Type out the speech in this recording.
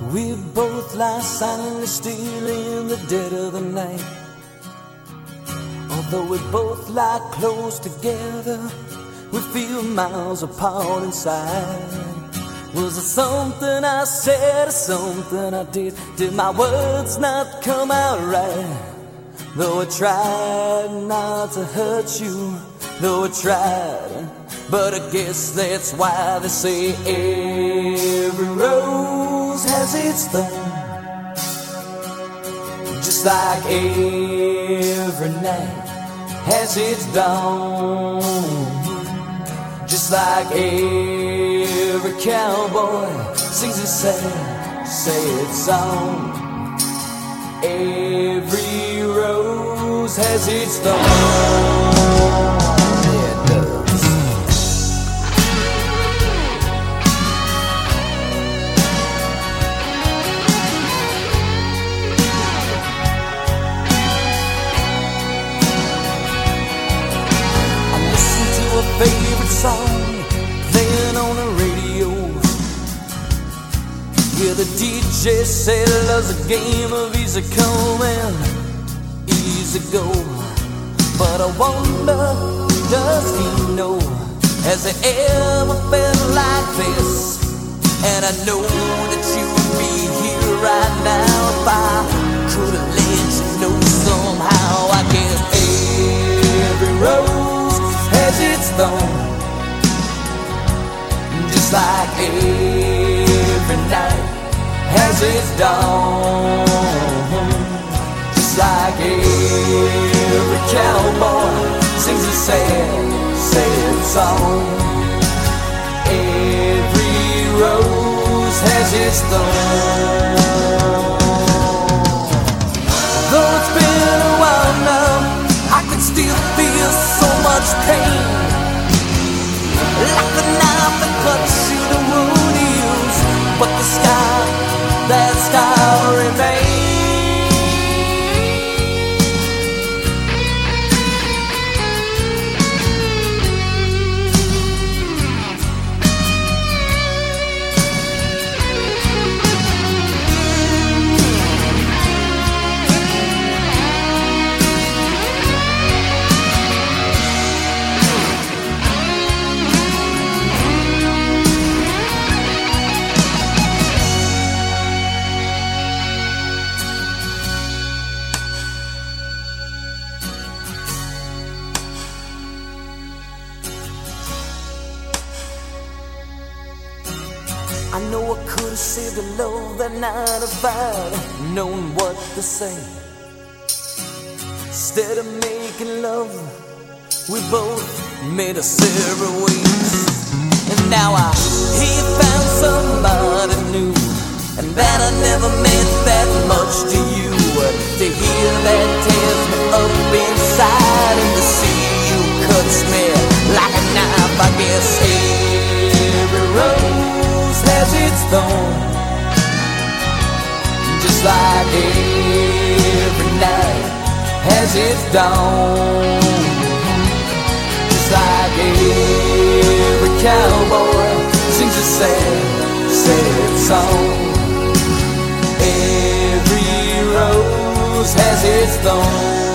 We both lie silently still in the dead of the night. Although we both lie close together, we feel miles apart inside. Was it something I said or something I did? Did my words not come out right? Though I tried not to hurt you, though I tried, but I guess that's why they say every rose has its thorn. Just like every night has its dawn. Just like every cowboy sings a sad song. Every rose has its thorn. Yeah, it does. I listen to a favorite song playing on the radio. Yeah, the DJ said love's a game of easy come and easy go. But I wonder, does he know? Has he ever felt like this? And I know that you would be here right now if I could have let you know somehow. I guess every rose has its thorn. Just like every night has its dawn. Just like every cowboy sings a sad song. Every rose has its thorn. Though it's been a while now, I can still feel so much pain. Like a knife that cuts you the wound heals, but the scar, that scar remains. I know I could have saved the love that night if I'd known what to say. Instead of making love, we both made us separate ways. And now he found somebody new, and that I never meant that much to you. To hear that tears me up inside, and to see you cuts me like a knife. I guess every rose has its thorn. Just like every night has its dawn. Just like every cowboy sings a sad song. Every rose has its thorn.